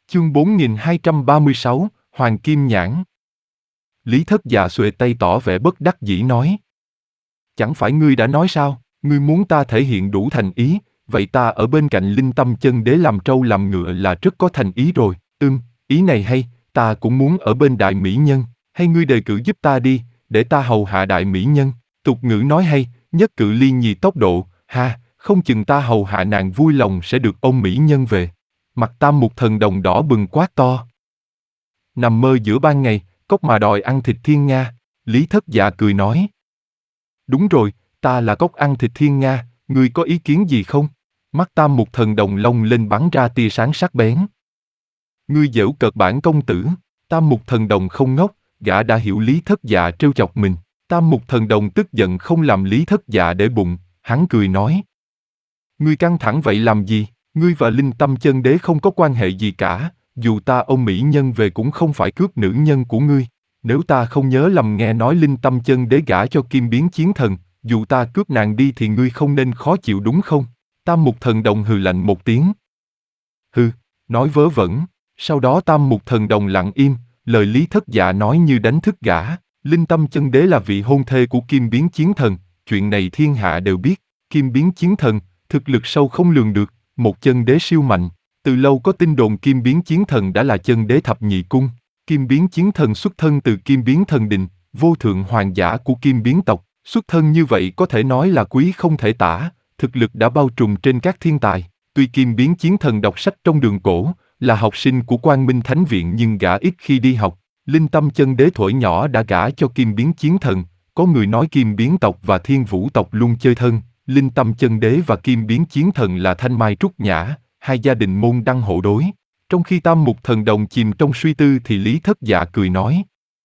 Chương 4236, Hoàng Kim Nhãn. Lý Thất Dạ xuề tay tỏ vẻ bất đắc dĩ nói. Chẳng phải ngươi đã nói sao, ngươi muốn ta thể hiện đủ thành ý, vậy ta ở bên cạnh Linh Tâm Chân Đế làm trâu làm ngựa là rất có thành ý rồi. Ý này hay, ta cũng muốn ở bên đại mỹ nhân, hay ngươi đề cử giúp ta đi, để ta hầu hạ đại mỹ nhân. Tục ngữ nói hay, nhất cự ly nhì tốc độ, không chừng ta hầu hạ nàng vui lòng sẽ được ôm mỹ nhân về. Mặt Tam Mục Thần Đồng đỏ bừng quát to. Nằm mơ giữa ban ngày, cóc mà đòi ăn thịt thiên nga. Lý Thất Dạ cười nói. Đúng rồi, ta là cóc ăn thịt thiên nga, ngươi có ý kiến gì không? Mắt Tam Mục Thần Đồng lông lên bắn ra tia sáng sắc bén. Ngươi giễu cợt bản công tử. Tam Mục Thần Đồng không ngốc, gã đã hiểu Lý Thất Dạ trêu chọc mình. Tam Mục Thần Đồng tức giận không làm Lý Thất Dạ để bụng, hắn cười nói. Ngươi căng thẳng vậy làm gì? Ngươi và Linh Tâm Chân Đế không có quan hệ gì cả, dù ta ôm mỹ nhân về cũng không phải cướp nữ nhân của ngươi. Nếu ta không nhớ lầm nghe nói Linh Tâm Chân Đế gả cho Kim Biến Chiến Thần, dù ta cướp nàng đi thì ngươi không nên khó chịu đúng không? Tam Mục Thần Đồng hừ lạnh một tiếng. Hừ, nói vớ vẩn. Sau đó Tam Mục Thần Đồng lặng im, lời Lý Thất Dạ nói như đánh thức gã. Linh Tâm Chân Đế là vị hôn thê của Kim Biến Chiến Thần, chuyện này thiên hạ đều biết. Kim Biến Chiến Thần, thực lực sâu không lường được, một chân đế siêu mạnh. Từ lâu có tin đồn Kim Biến Chiến Thần đã là chân đế thập nhị cung. Kim Biến Chiến Thần xuất thân từ Kim Biến Thần Đình, vô thượng hoàng giả của Kim Biến tộc. Xuất thân như vậy có thể nói là quý không thể tả, thực lực đã bao trùm trên các thiên tài. Tuy Kim Biến Chiến Thần đọc sách trong đường cổ, là học sinh của Quang Minh Thánh Viện nhưng gã ít khi đi học. Linh Tâm Chân Đế thuở nhỏ đã gả cho Kim Biến Chiến Thần, có người nói Kim Biến tộc và Thiên Vũ tộc luôn chơi thân. Linh Tâm Chân Đế và Kim Biến Chiến Thần là thanh mai trúc nhã, hai gia đình môn đăng hộ đối. Trong khi Tam Mục Thần Đồng chìm trong suy tư thì Lý Thất Dạ cười nói.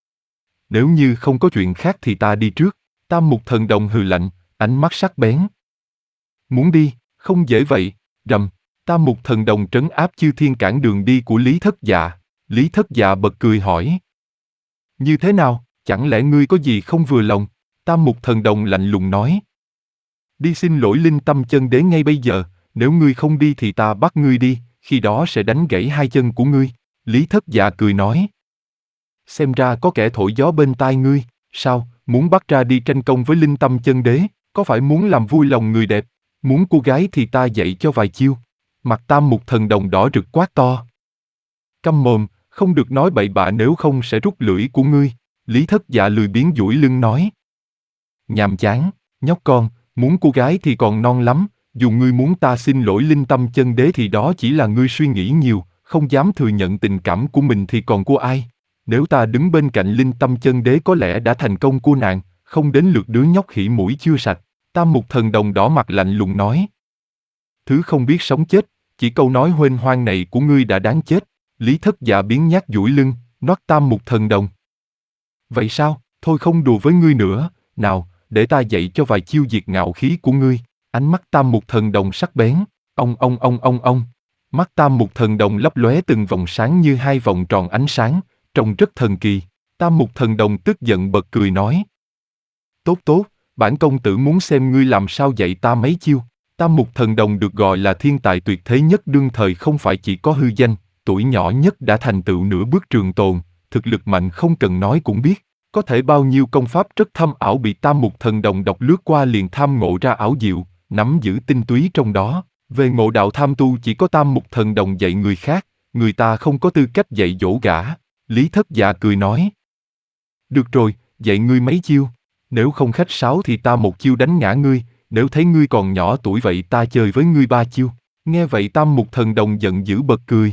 Nếu như không có chuyện khác thì ta đi trước. Tam Mục Thần Đồng hừ lạnh, ánh mắt sắc bén. Muốn đi, không dễ vậy. Rầm, Tam Mục Thần Đồng trấn áp chư thiên cản đường đi của Lý Thất Dạ. Lý Thất Dạ bật cười hỏi. Như thế nào, chẳng lẽ ngươi có gì không vừa lòng? Tam Mục Thần Đồng lạnh lùng nói. Đi xin lỗi Linh Tâm Chân Đế ngay bây giờ, nếu ngươi không đi thì ta bắt ngươi đi, khi đó sẽ đánh gãy hai chân của ngươi. Lý Thất Dạ cười nói. Xem ra có kẻ thổi gió bên tai ngươi, sao, muốn bắt ra đi tranh công với Linh Tâm Chân Đế, có phải muốn làm vui lòng người đẹp, muốn cô gái thì ta dạy cho vài chiêu. Mặt Tam Mục Thần Đồng đỏ rực quát to. Câm mồm, không được nói bậy bạ nếu không sẽ rút lưỡi của ngươi. Lý Thất Dạ lười biếng duỗi lưng nói. Nhàm chán, nhóc con, muốn cô gái thì còn non lắm, dù ngươi muốn ta xin lỗi Linh Tâm Chân Đế thì đó chỉ là ngươi suy nghĩ nhiều, không dám thừa nhận tình cảm của mình thì còn của ai. Nếu ta đứng bên cạnh Linh Tâm Chân Đế có lẽ đã thành công của nàng, không đến lượt đứa nhóc khỉ mũi chưa sạch. Tam Mục Thần Đồng đỏ mặt lạnh lùng nói. Thứ không biết sống chết, chỉ câu nói huênh hoang này của ngươi đã đáng chết. Lý Thất Dạ biến nhát duỗi lưng, noát Tam Mục Thần Đồng. Vậy sao, thôi không đùa với ngươi nữa, nào, để ta dạy cho vài chiêu diệt ngạo khí của ngươi. Ánh mắt Tam Mục Thần Đồng sắc bén, ông. Mắt Tam Mục Thần Đồng lấp lóe từng vòng sáng như hai vòng tròn ánh sáng, trông rất thần kỳ. Tam Mục Thần Đồng tức giận bật cười nói. Tốt, bản công tử muốn xem ngươi làm sao dạy ta mấy chiêu. Tam Mục Thần Đồng được gọi là thiên tài tuyệt thế nhất đương thời không phải chỉ có hư danh, tuổi nhỏ nhất đã thành tựu nửa bước trường tồn, thực lực mạnh không cần nói cũng biết. Có thể bao nhiêu công pháp rất thâm ảo bị Tam Mục Thần Đồng đọc lướt qua liền tham ngộ ra ảo diệu, nắm giữ tinh túy trong đó. Về ngộ đạo tham tu chỉ có Tam Mục Thần Đồng dạy người khác, người ta không có tư cách dạy dỗ gã. Lý Thất Dạ cười nói. Được rồi, dạy ngươi mấy chiêu. Nếu không khách sáo thì ta một chiêu đánh ngã ngươi, nếu thấy ngươi còn nhỏ tuổi vậy ta chơi với ngươi ba chiêu. Nghe vậy Tam Mục Thần Đồng giận dữ bật cười.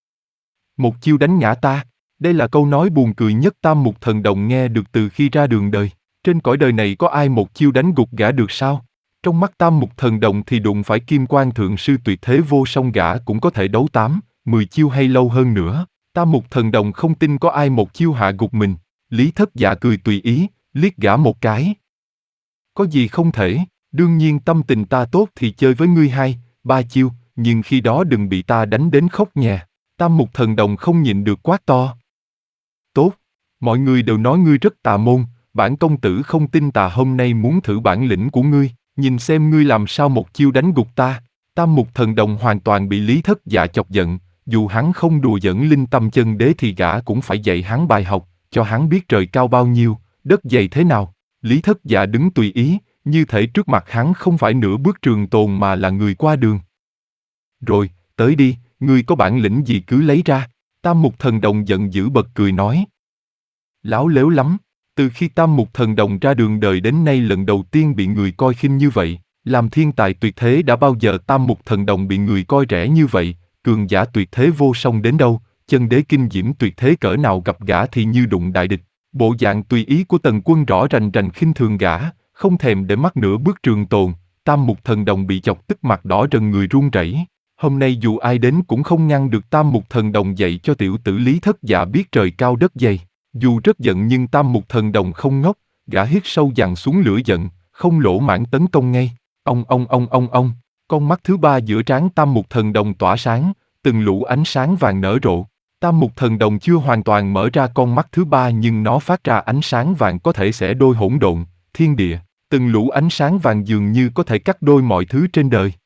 Một chiêu đánh ngã ta? Đây là câu nói buồn cười nhất Tam Mục Thần Đồng nghe được từ khi ra đường đời. Trên cõi đời này có ai một chiêu đánh gục gã được sao? Trong mắt Tam Mục Thần Đồng thì đụng phải Kim Quan Thượng Sư tuyệt thế vô song gã cũng có thể đấu 8, 10 chiêu hay lâu hơn nữa. Tam Mục Thần Đồng không tin có ai một chiêu hạ gục mình. Lý Thất Dạ cười tùy ý, liếc gã một cái. Có gì không thể, đương nhiên tâm tình ta tốt thì chơi với ngươi 2, 3 chiêu, nhưng khi đó đừng bị ta đánh đến khóc nhè. Tam Mục Thần Đồng không nhịn được quát to. Tốt, mọi người đều nói ngươi rất tà môn, bản công tử không tin tà hôm nay muốn thử bản lĩnh của ngươi, nhìn xem ngươi làm sao một chiêu đánh gục ta. Tam Mục Thần Đồng hoàn toàn bị Lý Thất Dạ chọc giận, Dù hắn không đùa giỡn linh tâm chân đế thì gã cũng phải dạy hắn bài học, cho hắn biết trời cao bao nhiêu, đất dày thế nào. Lý Thất Dạ đứng tùy ý, như thể trước mặt hắn không phải nửa bước trường tồn mà là người qua đường. Rồi, tới đi, ngươi có bản lĩnh gì cứ lấy ra. Tam Mục Thần Đồng giận dữ bật cười nói. Láo lếu lắm, từ khi Tam Mục Thần Đồng ra đường đời đến nay lần đầu tiên bị người coi khinh như vậy. Làm thiên tài tuyệt thế đã bao giờ Tam Mục Thần Đồng bị người coi rẻ như vậy, cường giả tuyệt thế vô song đến đâu, chân đế kinh diễm tuyệt thế cỡ nào gặp gã thì như đụng đại địch. Bộ dạng tùy ý của Tần Quân rõ rành rành khinh thường gã, không thèm để mắt nửa bước trường tồn. Tam Mục Thần Đồng bị chọc tức mặt đỏ rần người run rẩy. Hôm nay dù ai đến cũng không ngăn được Tam Mục Thần Đồng dạy cho tiểu tử Lý Thất Dạ biết trời cao đất dày. Dù rất giận nhưng Tam Mục Thần Đồng không ngốc, gã hít sâu dằn xuống lửa giận, không lỗ mãng tấn công ngay. Ông, con mắt thứ ba giữa trán Tam Mục Thần Đồng tỏa sáng, từng lũ ánh sáng vàng nở rộ. Tam Mục Thần Đồng chưa hoàn toàn mở ra con mắt thứ ba nhưng nó phát ra ánh sáng vàng có thể xẻ đôi hỗn độn, thiên địa. Từng lũ ánh sáng vàng dường như có thể cắt đôi mọi thứ trên đời.